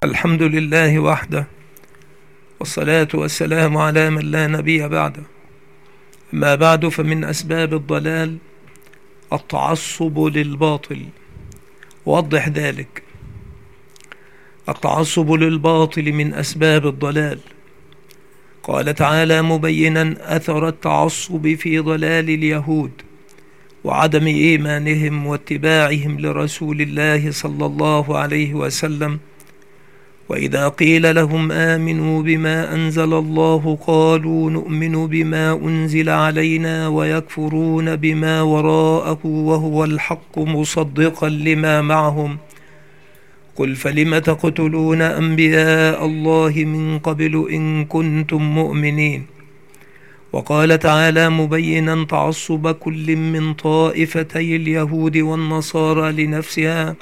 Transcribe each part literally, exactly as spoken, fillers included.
الحمد لله وحده، والصلاة والسلام على من لا نبي بعده. أما بعد، فمن أسباب الضلال التعصب للباطل. وضح ذلك. التعصب للباطل من أسباب الضلال. قال تعالى مبينا أثر التعصب في ضلال اليهود وعدم إيمانهم واتباعهم لرسول الله صلى الله عليه وسلم. وإذا قيل لهم آمنوا بما أنزل الله قالوا نؤمن بما أنزل علينا ويكفرون بما وراءه وهو الحق مصدقا لما معهم. قل فلم تقتلون أنبياء الله من قبل إن كنتم مؤمنين. وقال تعالى مبينا تعصب كل من طائفتي اليهود والنصارى لنفسها،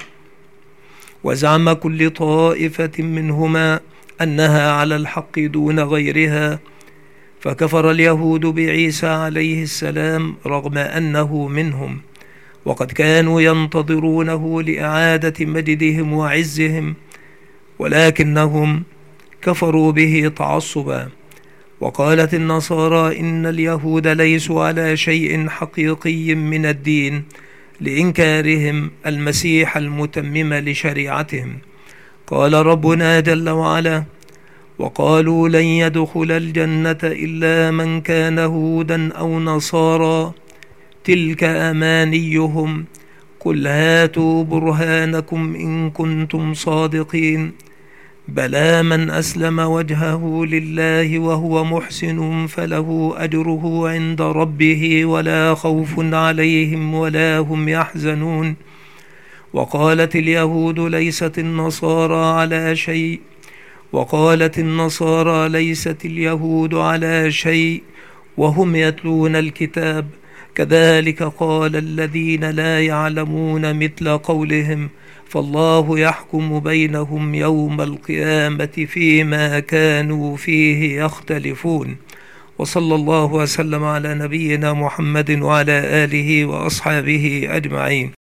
وزعم كل طائفة منهما أنها على الحق دون غيرها، فكفر اليهود بعيسى عليه السلام رغم أنه منهم، وقد كانوا ينتظرونه لإعادة مجدهم وعزهم، ولكنهم كفروا به تعصبا. وقالت النصارى إن اليهود ليسوا على شيء حقيقي من الدين لإنكارهم المسيح المتمم لشريعتهم. قال ربنا جل وعلا: وقالوا لن يدخل الجنة إلا من كان هودا أو نصارى تلك أمانيهم قل هاتوا برهانكم إن كنتم صادقين بلى من أسلم وجهه لله وهو محسن فله أجره عند ربه ولا خوف عليهم ولا هم يحزنون. وقالت اليهود ليست النصارى على شيء وقالت النصارى ليست اليهود على شيء وهم يتلون الكتاب كذلك قال الذين لا يعلمون مثل قولهم فالله يحكم بينهم يوم القيامة فيما كانوا فيه يختلفون. وصلى الله وسلم على نبينا محمد وعلى آله وأصحابه أجمعين.